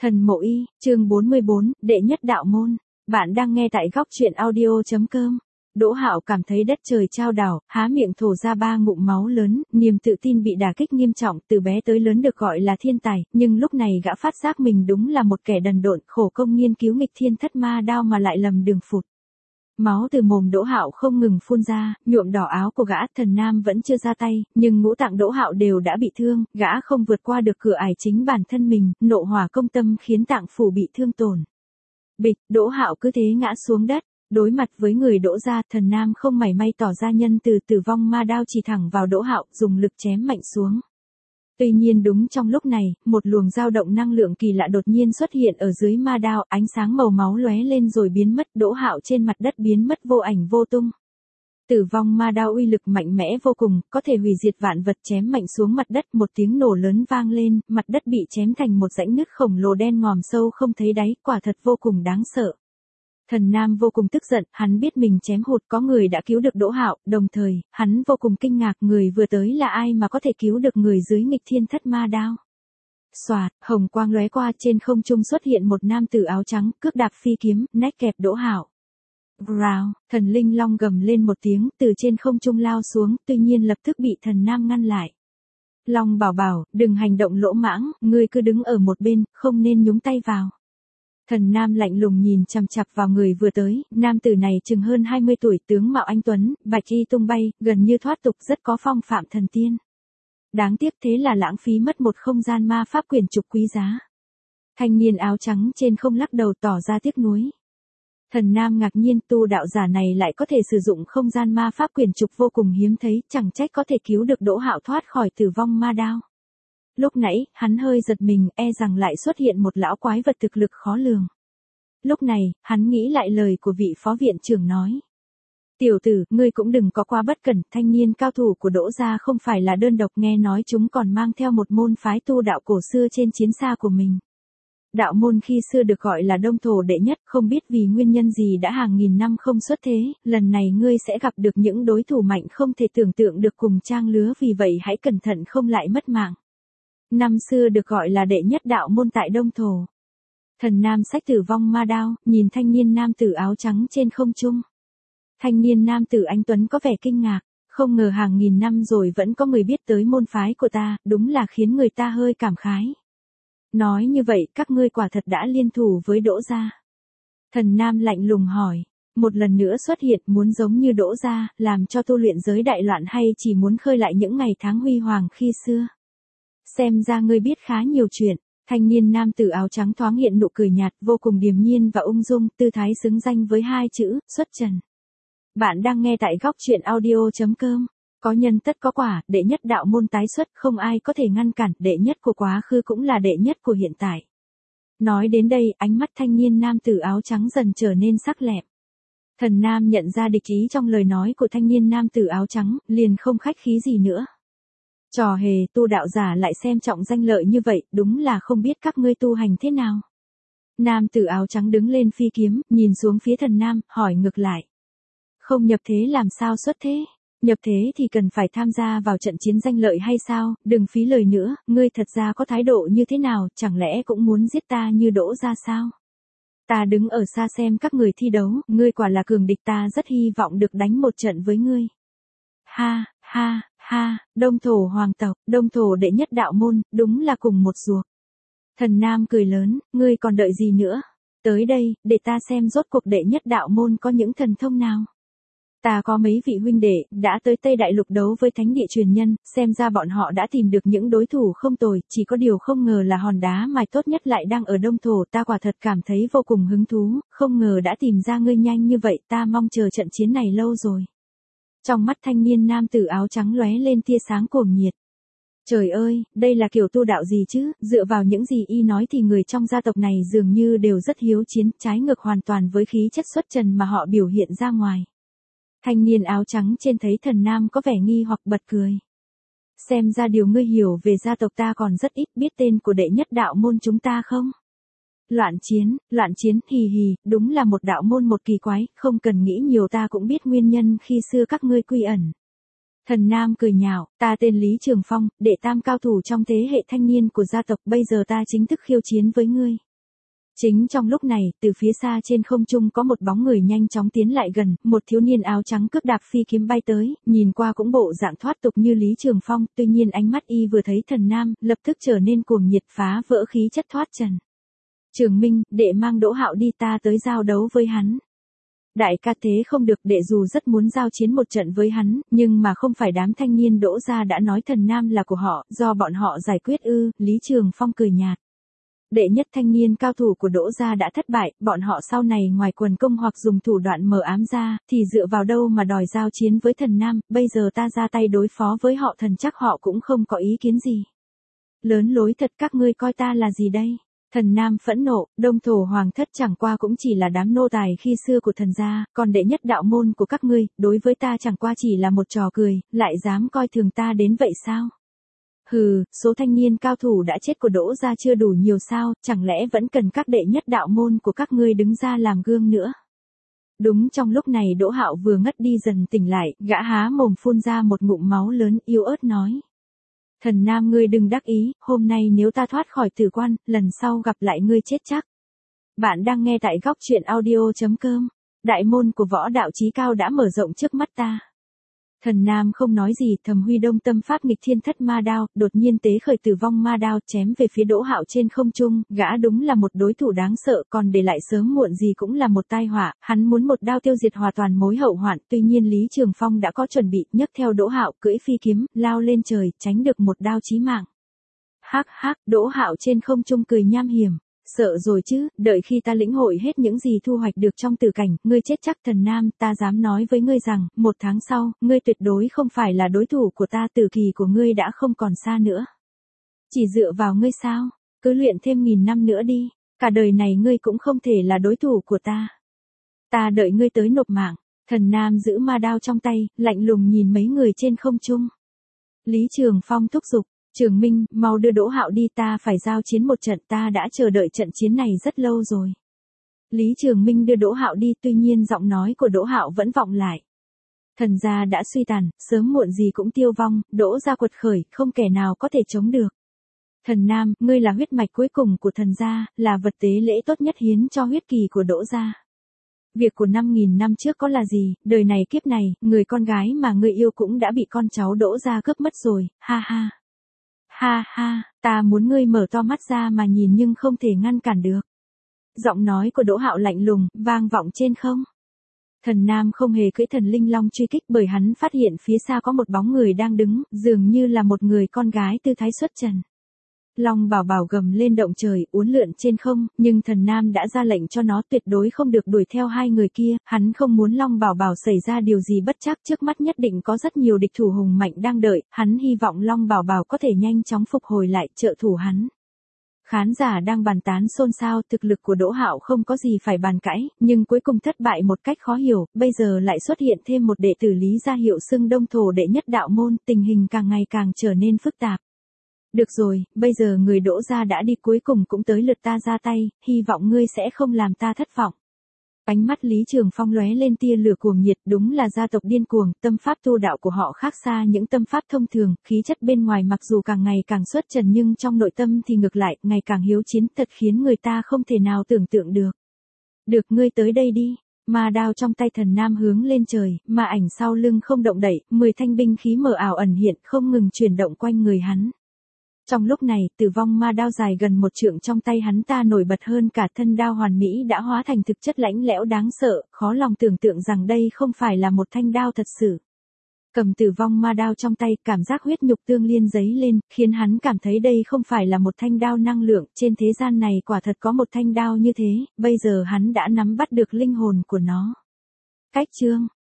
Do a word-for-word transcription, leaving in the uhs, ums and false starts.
Thần Mộ Y, chương bốn mươi bốn, đệ nhất đạo môn. Bạn đang nghe tại góc truyện audio.com. Đỗ Hạo cảm thấy đất trời chao đảo, há miệng thổ ra ba ngụm máu lớn, niềm tự tin bị đả kích nghiêm trọng, từ bé tới lớn được gọi là thiên tài, nhưng lúc này gã phát giác mình đúng là một kẻ đần độn, khổ công nghiên cứu nghịch thiên thất ma đao mà lại lầm đường phụt. Máu từ mồm Đỗ Hạo không ngừng phun ra, nhuộm đỏ áo của gã. Thần Nam vẫn chưa ra tay, nhưng ngũ tạng Đỗ Hạo đều đã bị thương, gã không vượt qua được cửa ải chính bản thân mình, nộ hỏa công tâm khiến tạng phủ bị thương tổn. Bịch, Đỗ Hạo cứ thế ngã xuống đất. Đối mặt với người Đỗ gia, Thần Nam không mảy may tỏ ra nhân từ, tử vong ma đao chỉ thẳng vào Đỗ Hạo, dùng lực chém mạnh xuống. Tuy nhiên đúng trong lúc này, một luồng dao động năng lượng kỳ lạ đột nhiên xuất hiện ở dưới ma đao, ánh sáng màu máu lóe lên rồi biến mất, Đỗ Hạo trên mặt đất biến mất vô ảnh vô tung. Tử vong ma đao uy lực mạnh mẽ vô cùng, có thể hủy diệt vạn vật, chém mạnh xuống mặt đất, một tiếng nổ lớn vang lên, mặt đất bị chém thành một rãnh nứt khổng lồ đen ngòm sâu không thấy đáy, quả thật vô cùng đáng sợ. Thần Nam vô cùng tức giận, hắn biết mình chém hụt, có người đã cứu được Đỗ Hạo, đồng thời, hắn vô cùng kinh ngạc, người vừa tới là ai mà có thể cứu được người dưới nghịch thiên thất ma đao. Xoạt, hồng quang lóe qua, trên không trung xuất hiện một nam tử áo trắng, cước đạp phi kiếm, nách kẹp Đỗ Hạo. Rào, thần linh long gầm lên một tiếng, từ trên không trung lao xuống, tuy nhiên lập tức bị Thần Nam ngăn lại. Long bảo bảo, đừng hành động lỗ mãng, ngươi cứ đứng ở một bên, không nên nhúng tay vào. Thần Nam lạnh lùng nhìn chằm chằm vào người vừa tới, nam tử này chừng hơn hai mươi tuổi, tướng mạo anh tuấn, bạch y tung bay, gần như thoát tục, rất có phong phạm thần tiên. Đáng tiếc thế là lãng phí mất một không gian ma pháp quyển trục quý giá. Thanh niên áo trắng trên không lắc đầu tỏ ra tiếc nuối. Thần Nam ngạc nhiên, tu đạo giả này lại có thể sử dụng không gian ma pháp quyển trục vô cùng hiếm thấy, chẳng trách có thể cứu được Đỗ Hạo thoát khỏi tử vong ma đao. Lúc nãy, hắn hơi giật mình, e rằng lại xuất hiện một lão quái vật thực lực khó lường. Lúc này, hắn nghĩ lại lời của vị phó viện trưởng nói. Tiểu tử, ngươi cũng đừng có quá bất cẩn, thanh niên cao thủ của Đỗ gia không phải là đơn độc, nghe nói chúng còn mang theo một môn phái tu đạo cổ xưa trên chiến xa của mình. Đạo môn khi xưa được gọi là Đông Thổ đệ nhất, không biết vì nguyên nhân gì đã hàng nghìn năm không xuất thế, lần này ngươi sẽ gặp được những đối thủ mạnh không thể tưởng tượng được cùng trang lứa, vì vậy hãy cẩn thận không lại mất mạng. Năm xưa được gọi là đệ nhất đạo môn tại Đông Thổ. Thần Nam xách tử vong ma đao, nhìn thanh niên nam tử áo trắng trên không trung. Thanh niên nam tử anh tuấn có vẻ kinh ngạc, không ngờ hàng nghìn năm rồi vẫn có người biết tới môn phái của ta, đúng là khiến người ta hơi cảm khái. Nói như vậy, các ngươi quả thật đã liên thủ với Đỗ gia. Thần Nam lạnh lùng hỏi, một lần nữa xuất hiện, muốn giống như Đỗ gia, làm cho tu luyện giới đại loạn, hay chỉ muốn khơi lại những ngày tháng huy hoàng khi xưa? Xem ra ngươi biết khá nhiều chuyện. Thanh niên nam tử áo trắng thoáng hiện nụ cười nhạt, vô cùng điềm nhiên và ung dung, tư thái xứng danh với hai chữ, xuất trần. Bạn đang nghe tại góc truyện audio.com. Có nhân tất có quả, đệ nhất đạo môn tái xuất, không ai có thể ngăn cản, đệ nhất của quá khứ cũng là đệ nhất của hiện tại. Nói đến đây, ánh mắt thanh niên nam tử áo trắng dần trở nên sắc lẹm. Thần Nam nhận ra địch ý trong lời nói của thanh niên nam tử áo trắng, liền không khách khí gì nữa. Trò hề, tu đạo giả lại xem trọng danh lợi như vậy, đúng là không biết các ngươi tu hành thế nào. Nam tử áo trắng đứng lên phi kiếm, nhìn xuống phía Thần Nam, hỏi ngược lại. Không nhập thế làm sao xuất thế? Nhập thế thì cần phải tham gia vào trận chiến danh lợi hay sao? Đừng phí lời nữa, ngươi thật ra có thái độ như thế nào, chẳng lẽ cũng muốn giết ta như Đỗ gia sao? Ta đứng ở xa xem các người thi đấu, ngươi quả là cường địch, ta rất hy vọng được đánh một trận với ngươi. Ha, ha, ha, Đông Thổ hoàng tộc, Đông Thổ đệ nhất đạo môn, đúng là cùng một ruột. Thần Nam cười lớn, ngươi còn đợi gì nữa? Tới đây, để ta xem rốt cuộc đệ nhất đạo môn có những thần thông nào. Ta có mấy vị huynh đệ, đã tới Tây Đại Lục đấu với thánh địa truyền nhân, xem ra bọn họ đã tìm được những đối thủ không tồi, chỉ có điều không ngờ là hòn đá mài tốt nhất lại đang ở Đông Thổ, ta quả thật cảm thấy vô cùng hứng thú, không ngờ đã tìm ra ngươi nhanh như vậy, ta mong chờ trận chiến này lâu rồi. Trong mắt thanh niên nam tử áo trắng lóe lên tia sáng cuồng nhiệt. Trời ơi, đây là kiểu tu đạo gì chứ, dựa vào những gì y nói thì người trong gia tộc này dường như đều rất hiếu chiến, trái ngược hoàn toàn với khí chất xuất trần mà họ biểu hiện ra ngoài. Thanh niên áo trắng trên thấy Thần Nam có vẻ nghi hoặc bật cười. Xem ra điều ngươi hiểu về gia tộc ta còn rất ít, biết tên của đệ nhất đạo môn chúng ta không? Loạn chiến, loạn chiến, hì hì, đúng là một đạo môn một kỳ quái, không cần nghĩ nhiều, ta cũng biết nguyên nhân khi xưa các ngươi quy ẩn. Thần Nam cười nhạo, ta tên Lý Trường Phong, đệ tam cao thủ trong thế hệ thanh niên của gia tộc, bây giờ ta chính thức khiêu chiến với ngươi. Chính trong lúc này, từ phía xa trên không trung có một bóng người nhanh chóng tiến lại gần, một thiếu niên áo trắng cướp đạp phi kiếm bay tới, nhìn qua cũng bộ dạng thoát tục như Lý Trường Phong, tuy nhiên ánh mắt y vừa thấy Thần Nam, lập tức trở nên cuồng nhiệt phá vỡ khí chất thoát trần. Trường Minh, đệ mang Đỗ Hạo đi, ta tới giao đấu với hắn. Đại ca thế không được, đệ dù rất muốn giao chiến một trận với hắn, nhưng mà không phải đám thanh niên Đỗ gia đã nói Thần Nam là của họ, do bọn họ giải quyết ư, Lý Trường Phong cười nhạt. Đệ nhất thanh niên cao thủ của Đỗ gia đã thất bại, bọn họ sau này ngoài quần công hoặc dùng thủ đoạn mờ ám ra, thì dựa vào đâu mà đòi giao chiến với Thần Nam, bây giờ ta ra tay đối phó với họ thần chắc họ cũng không có ý kiến gì. Lớn lối thật, các ngươi coi ta là gì đây? Thần Nam phẫn nộ, Đông Thổ Hoàng thất chẳng qua cũng chỉ là đám nô tài khi xưa của thần gia, còn đệ nhất đạo môn của các ngươi, đối với ta chẳng qua chỉ là một trò cười, lại dám coi thường ta đến vậy sao? Hừ, số thanh niên cao thủ đã chết của Đỗ gia chưa đủ nhiều sao, chẳng lẽ vẫn cần các đệ nhất đạo môn của các ngươi đứng ra làm gương nữa? Đúng trong lúc này Đỗ Hạo vừa ngất đi dần tỉnh lại, gã há mồm phun ra một ngụm máu lớn, yếu ớt nói. Thần Nam, ngươi đừng đắc ý, hôm nay nếu ta thoát khỏi tử quan, lần sau gặp lại ngươi chết chắc. Bạn đang nghe tại góc truyện audio chấm com. Đại môn của võ đạo chí cao đã mở rộng trước mắt ta. Thần Nam không nói gì, thầm huy đông tâm pháp nghịch thiên thất ma đao, đột nhiên tế khởi tử vong ma đao chém về phía Đỗ Hạo trên không trung, gã đúng là một đối thủ đáng sợ, còn để lại sớm muộn gì cũng là một tai họa, hắn muốn một đao tiêu diệt hòa toàn mối hậu hoạn, tuy nhiên Lý Trường Phong đã có chuẩn bị, nhấc theo Đỗ Hạo, cưỡi phi kiếm, lao lên trời, tránh được một đao chí mạng. Hắc hắc, Đỗ Hạo trên không trung cười nham hiểm. Sợ rồi chứ, đợi khi ta lĩnh hội hết những gì thu hoạch được trong tử cảnh, ngươi chết chắc. Thần Nam, ta dám nói với ngươi rằng, một tháng sau, ngươi tuyệt đối không phải là đối thủ của ta, tử kỳ của ngươi đã không còn xa nữa. Chỉ dựa vào ngươi sao, cứ luyện thêm nghìn năm nữa đi, cả đời này ngươi cũng không thể là đối thủ của ta. Ta đợi ngươi tới nộp mạng. Thần Nam giữ ma đao trong tay, lạnh lùng nhìn mấy người trên không trung. Lý Trường Phong thúc giục. Trường Minh, mau đưa Đỗ Hạo đi, ta phải giao chiến một trận, ta đã chờ đợi trận chiến này rất lâu rồi. Lý Trường Minh đưa Đỗ Hạo đi, tuy nhiên giọng nói của Đỗ Hạo vẫn vọng lại. Thần gia đã suy tàn, sớm muộn gì cũng tiêu vong, Đỗ gia quật khởi, không kẻ nào có thể chống được. Thần Nam, ngươi là huyết mạch cuối cùng của thần gia, là vật tế lễ tốt nhất hiến cho huyết kỳ của Đỗ gia. Việc của năm nghìn năm trước có là gì, đời này kiếp này, người con gái mà ngươi yêu cũng đã bị con cháu Đỗ gia cướp mất rồi, ha ha. Ha ha, ta muốn ngươi mở to mắt ra mà nhìn nhưng không thể ngăn cản được. Giọng nói của Đỗ Hạo lạnh lùng, vang vọng trên không. Thần Nam không hề cưỡi thần linh long truy kích bởi hắn phát hiện phía xa có một bóng người đang đứng, dường như là một người con gái tư thái xuất trần. Long Bảo Bảo gầm lên động trời, uốn lượn trên không, nhưng Thần Nam đã ra lệnh cho nó tuyệt đối không được đuổi theo hai người kia, hắn không muốn Long Bảo Bảo xảy ra điều gì bất trắc, trước mắt nhất định có rất nhiều địch thủ hùng mạnh đang đợi, hắn hy vọng Long Bảo Bảo có thể nhanh chóng phục hồi lại, trợ thủ hắn. Khán giả đang bàn tán xôn xao, thực lực của Đỗ Hạo không có gì phải bàn cãi, nhưng cuối cùng thất bại một cách khó hiểu, bây giờ lại xuất hiện thêm một đệ tử Lý gia hiệu xưng Đông Thổ đệ nhất đạo môn, tình hình càng ngày càng trở nên phức tạp. Được rồi, bây giờ người Đỗ gia đã đi, cuối cùng cũng tới lượt ta ra tay, hy vọng ngươi sẽ không làm ta thất vọng. Ánh mắt Lý Trường Phong lóe lên tia lửa cuồng nhiệt, đúng là gia tộc điên cuồng, tâm pháp tu đạo của họ khác xa những tâm pháp thông thường, khí chất bên ngoài mặc dù càng ngày càng xuất trần nhưng trong nội tâm thì ngược lại, ngày càng hiếu chiến, thật khiến người ta không thể nào tưởng tượng được. Được, ngươi tới đây đi. Ma đao trong tay Thần Nam hướng lên trời, ma ảnh sau lưng không động đậy, mười thanh binh khí mờ ảo ẩn hiện, không ngừng chuyển động quanh người hắn. Trong lúc này, tử vong ma đao dài gần một trượng trong tay hắn ta nổi bật hơn cả, thân đao hoàn mỹ đã hóa thành thực chất lãnh lẽo đáng sợ, khó lòng tưởng tượng rằng đây không phải là một thanh đao thật sự. Cầm tử vong ma đao trong tay, cảm giác huyết nhục tương liên dấy lên, khiến hắn cảm thấy đây không phải là một thanh đao năng lượng, trên thế gian này quả thật có một thanh đao như thế, bây giờ hắn đã nắm bắt được linh hồn của nó. Cách chương